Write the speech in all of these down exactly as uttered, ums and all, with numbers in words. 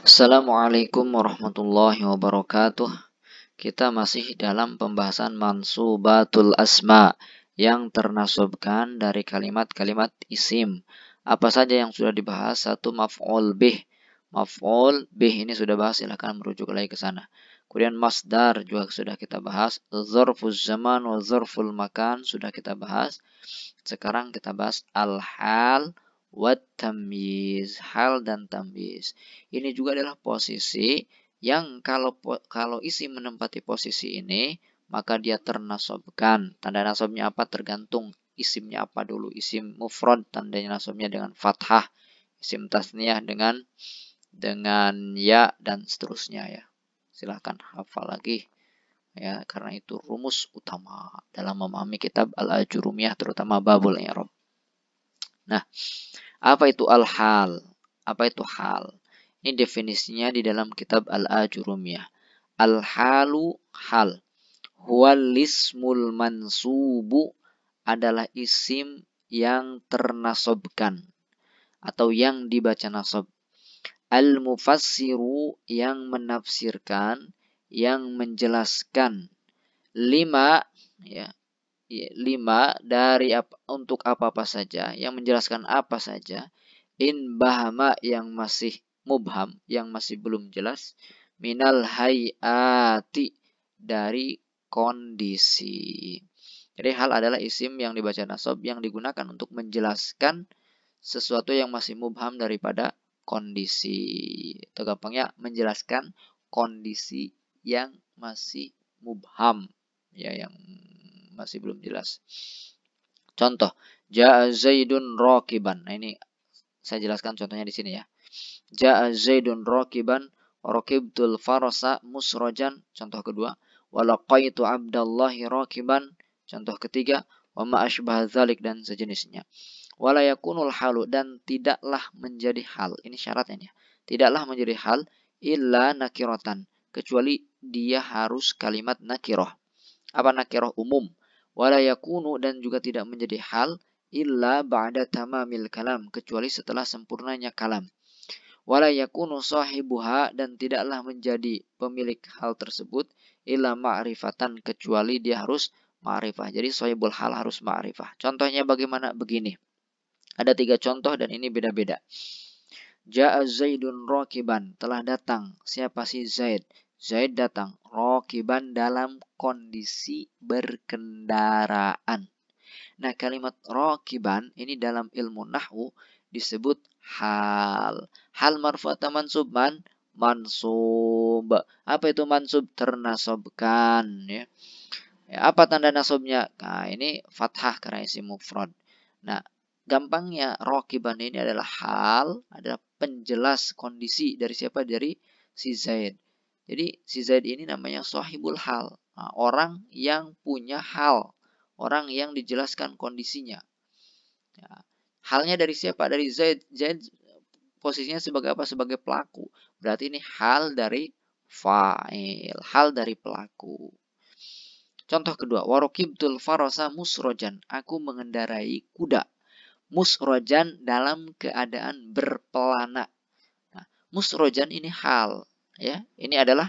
Assalamualaikum warahmatullahi wabarakatuh. Kita masih dalam pembahasan mansubatul asma yang ternasabkan dari kalimat-kalimat isim. Apa saja yang sudah dibahas? Satu, maf'ul bih. Maf'ul bih ini sudah bahas, silahkan merujuk lagi ke sana. Kemudian masdar juga sudah kita bahas. Zarfuz zaman wa zarful makan sudah kita bahas. Sekarang kita bahas al-hal wat tamyiz, hal dan tamyiz. Ini juga adalah posisi yang kalau kalau isim menempati posisi ini, maka dia ternasabkan. Tanda nasabnya apa? Tergantung isimnya apa dulu. Isim mufrad tandanya nasabnya dengan fathah, isim tasniyah dengan dengan ya dan seterusnya ya. Silahkan hafal lagi ya, karena itu rumus utama dalam memahami kitab Al-Ajurumiyah, terutama babul i'rab. Nah, apa itu al-hal? Apa itu hal? Ini definisinya di dalam kitab Al-Ajurumiyah. Al-halu hal. Huwal ismul mansubu adalah isim yang ternasabkan atau yang dibaca nasab. Al-mufassiru yang menafsirkan, yang menjelaskan. Lima ya, lima dari apa, untuk apa-apa saja, yang menjelaskan apa saja. In bahama yang masih mubham, yang masih belum jelas. Minal hayati dari kondisi. Jadi hal adalah isim yang dibaca nasab yang digunakan untuk menjelaskan sesuatu yang masih mubham daripada kondisi. Atau gampangnya menjelaskan kondisi yang masih mubham, ya, yang masih belum jelas. Contoh, ja'a Zaidun rakiban. Nah, ini saya jelaskan contohnya di sini ya. Ja'a Zaidun rakiban, rakibtul farasa musrajan. Contoh kedua, walaqaitu Abdallahi rakiban. Contoh ketiga, wa ma asbah dzalik dan sejenisnya. Wala yakunul halu dan tidaklah menjadi hal. Ini syaratnya ya. Tidaklah menjadi hal illa nakiratan, kecuali dia harus kalimat nakirah. Apa nakirah? Umum. Wala yakunu dan juga tidak menjadi hal illa ba'da tamamil kalam, kecuali setelah sempurnanya kalam. Wala yakunu sahibuha dan tidaklah menjadi pemilik hal tersebut illa ma'rifatan, kecuali dia harus ma'rifah. Jadi sahibul hal harus ma'rifah. Contohnya bagaimana? Begini. Ada tiga contoh dan ini beda-beda. Ja'a Zaidun rakiban, telah datang. Siapa sih Zaid? Zaid datang. Rakiban dalam kondisi berkendaraan. Nah, kalimat rakiban ini dalam ilmu nahwu disebut hal. Hal marfu atau mansub? Man, mansub. Apa itu mansub? Ternasabkan. Ya. Ya, apa tanda nasabnya? Nah, ini fathah karena isim mufrad. Nah, gampangnya rakiban ini adalah hal, adalah penjelas kondisi dari siapa? Dari si Zaid. Jadi si Zaid ini namanya sahibul hal. Nah, orang yang punya hal. Orang yang dijelaskan kondisinya. Ya. Halnya dari siapa? Dari Zaid. Zaid posisinya sebagai apa? Sebagai pelaku. Berarti ini hal dari fa'il. Hal dari pelaku. Contoh kedua. Warokibtul farasa musrojan. Aku mengendarai kuda. Musrojan dalam keadaan berpelana. Nah, musrojan ini hal. Ya, ini adalah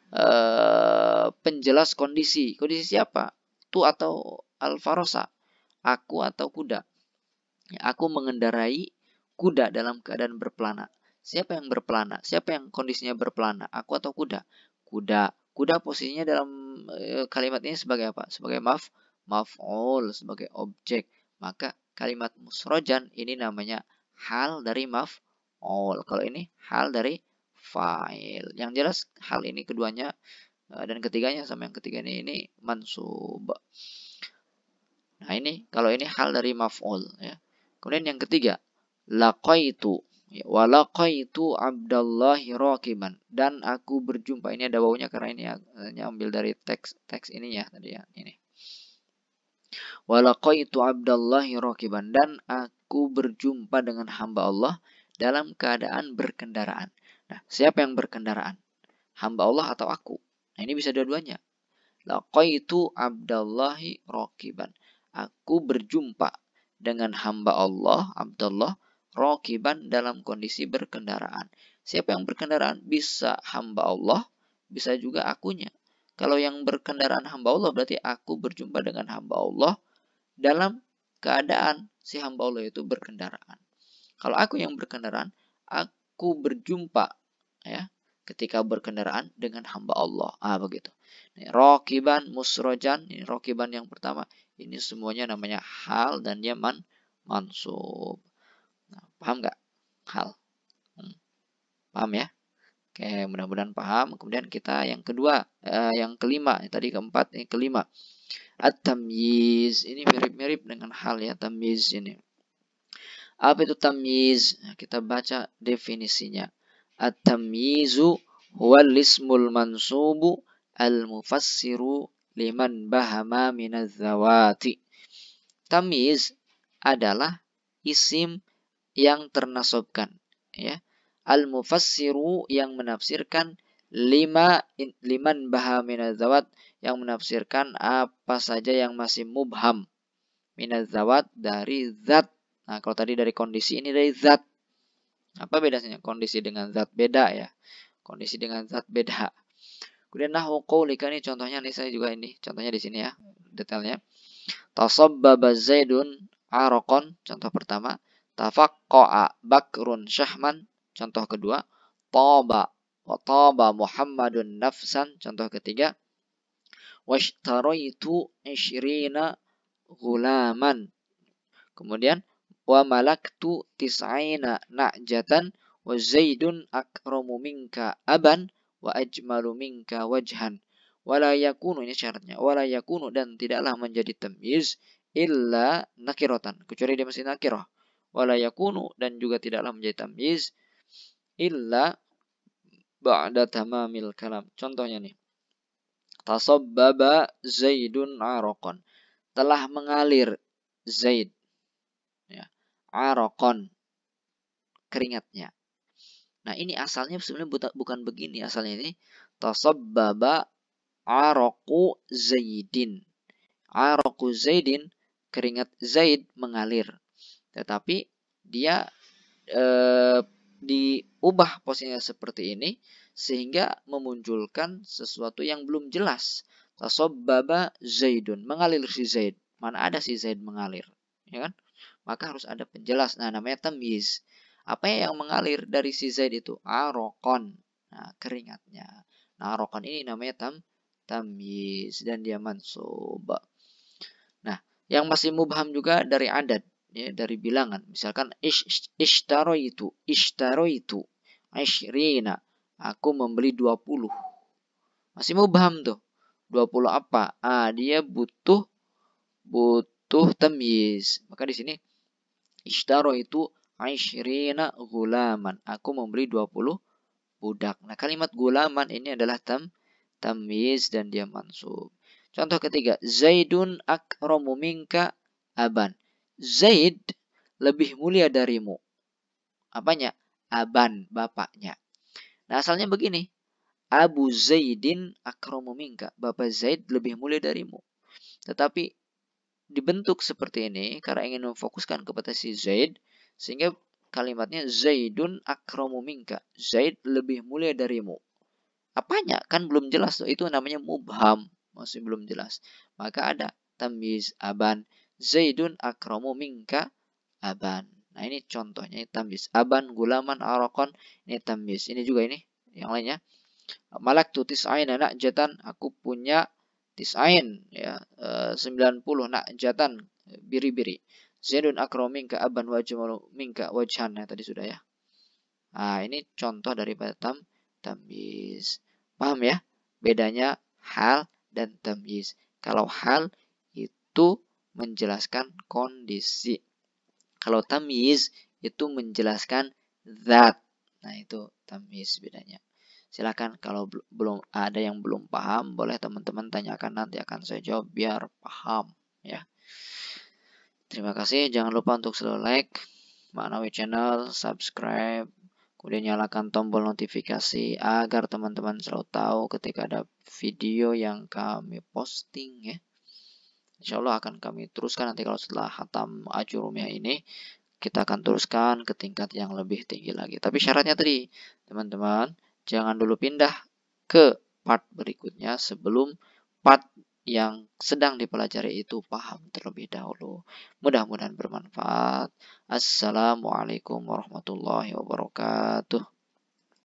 uh, penjelas kondisi. Kondisi siapa? Tu atau al-farosa, aku atau kuda. Ya, aku mengendarai kuda dalam keadaan berpelana. Siapa yang berpelana? Siapa yang kondisinya berpelana? Aku atau kuda? Kuda. Kuda posisinya dalam e, kalimat ini sebagai apa? Sebagai maf, maf'ul, sebagai objek. Maka kalimat musrojan ini namanya hal dari maf'ul. Kalau ini hal dari fa'il. Yang jelas hal ini keduanya dan ketiganya sama yang ketiga ini, ini mansub. Nah, ini kalau ini hal dari maf'ul ya. Kemudian yang ketiga, laqaitu ya, wa laqaitu Abdallahi rakiban, dan aku berjumpa. Ini ada wawunya karena ini hanya ambil dari teks teks ini ya tadi ya, ini. Wa laqaitu Abdallahi rakiban, dan aku berjumpa dengan hamba Allah dalam keadaan berkendaraan. Nah, siapa yang berkendaraan? Hamba Allah atau aku? Nah, ini bisa dua-duanya. Laqaitu Abdallahi rakiban. Aku berjumpa dengan hamba Allah, Abdullah, rakiban dalam kondisi berkendaraan. Siapa yang berkendaraan? Bisa hamba Allah, bisa juga akunya. Kalau yang berkendaraan hamba Allah berarti aku berjumpa dengan hamba Allah dalam keadaan si hamba Allah itu berkendaraan. Kalau aku yang berkendaraan, aku berjumpa ya ketika berkendaraan dengan hamba Allah. Ah begitu. Nih, rokiban, musrojan, ini rokiban yang pertama. Ini semuanya namanya hal dan dia man mansub. Nah, paham nggak? Hal. Hmm, paham ya? Oke, mudah-mudahan paham. Kemudian kita yang kedua, eh, yang kelima, tadi keempat, yang kelima. At-tamyiz. Ini mirip-mirip dengan hal ya, tamyiz ini. Apa itu tamyiz? Nah, kita baca definisinya. At-tamyizu huwal ismul mansubu al-mufassiru liman bahama minaz zawati. Tamyiz adalah isim yang ternasobkan, ya. Al-mufassiru yang menafsirkan lima liman bahama minaz zawat, yang menafsirkan apa saja yang masih mubham minaz zawat dari zat. Nah, kalau tadi dari kondisi, ini dari zat. Apa bedanya? Kondisi dengan zat beda ya. Kondisi dengan zat beda. Kemudian nahwu qaulika, ini contohnya nih, saya juga ini. Contohnya di sini ya, detailnya. Tasabbaba Zaidun araqan, contoh pertama. Tafaqqa'a Bakrun syahman, contoh kedua. Taba wa taba Muhammadun nafsan, contoh ketiga. Washtaraitu isyrina ghulaman. Kemudian wa malaktu tis'aina na'jatan wa zaidun akramu minka aban wa ajmalu minka wajhan. Wala yakunu, ini syaratnya, wala yakunu, dan tidaklah menjadi tamyiz illa nakiratan, kecuali dia masih nakirah. Wala yakunu, dan juga tidaklah menjadi tamyiz illa ba'da tamamil kalam. Contohnya nih. Tasabbaba Zaidun araqan, telah mengalir Zaid ya, araqan, keringatnya. Nah, ini asalnya sebenarnya bukan begini. Asalnya ini tasabbaba araqu Zaidin. Araqu Zaidin, keringat Zaid mengalir. Tetapi dia e, diubah posisinya seperti ini sehingga memunculkan sesuatu yang belum jelas. Tasabbaba Zaidun, mengalir si Zaid. Mana ada si Zaid mengalir, ya kan? Maka harus ada penjelas. Nah, namanya tamyiz. Apa yang mengalir dari si Zaid itu? Araqan. Nah, keringatnya. Nah, araqan ini namanya tam tamyiz dan dia mansub. Nah, yang masih mubham juga dari adad, ya, dari bilangan. Misalkan ish, ishtaraitu, ishtaraitu ishrina, aku membeli dua puluh. Masih mubham tuh. dua puluh apa? Ah, dia butuh butuh tamyiz. Maka di sini ishtaraitu ishrina gulaman, aku membeli dua puluh budak. Nah, kalimat gulaman ini adalah tam tamyiz dan dia mansub. Contoh ketiga, Zaidun akramu minka aban. Zaid lebih mulia darimu. Apanya? Aban, bapaknya. Nah, asalnya begini. Abu Zaidin akramu minka. Bapak Zaid lebih mulia darimu. Tetapi dibentuk seperti ini karena ingin memfokuskan kepada si Zaid, sehingga kalimatnya Zaidun akramu minka. Zaid lebih mulia darimu. Apanya? Kan belum jelas tuh. Itu namanya mubham. Masih belum jelas. Maka ada tamyiz aban. Zaidun akramu minka aban. Nah, ini contohnya tamyiz. Aban, gulaman, araqan. Ini tamyiz. Ini juga ini. Yang lainnya. Malaktu tis'aina na'jatan. Aku punya tis'ain. Ya, sembilan puluh na'jatan. Biri-biri. Zaidun akramu minka aban wajmalu minka wajhan. Nah, tadi sudah ya. Nah, ini contoh daripada tam tamyiz. Paham ya? Bedanya hal dan tamyiz. Kalau hal itu menjelaskan kondisi. Kalau tamyiz itu menjelaskan zat. Nah, itu tamyiz bedanya. Silakan kalau belum ada yang belum paham, boleh teman-teman tanyakan, nanti akan saya jawab biar paham ya. Terima kasih. Jangan lupa untuk selalu like Maknawi Channel, subscribe, kemudian nyalakan tombol notifikasi agar teman-teman selalu tahu ketika ada video yang kami posting ya. Insya Allah akan kami teruskan nanti kalau setelah hatam Ajurumiyah ini kita akan teruskan ke tingkat yang lebih tinggi lagi. Tapi syaratnya tadi, teman-teman, jangan dulu pindah ke part berikutnya sebelum part yang sedang dipelajari itu paham terlebih dahulu. Mudah-mudahan bermanfaat. Assalamualaikum warahmatullahi wabarakatuh.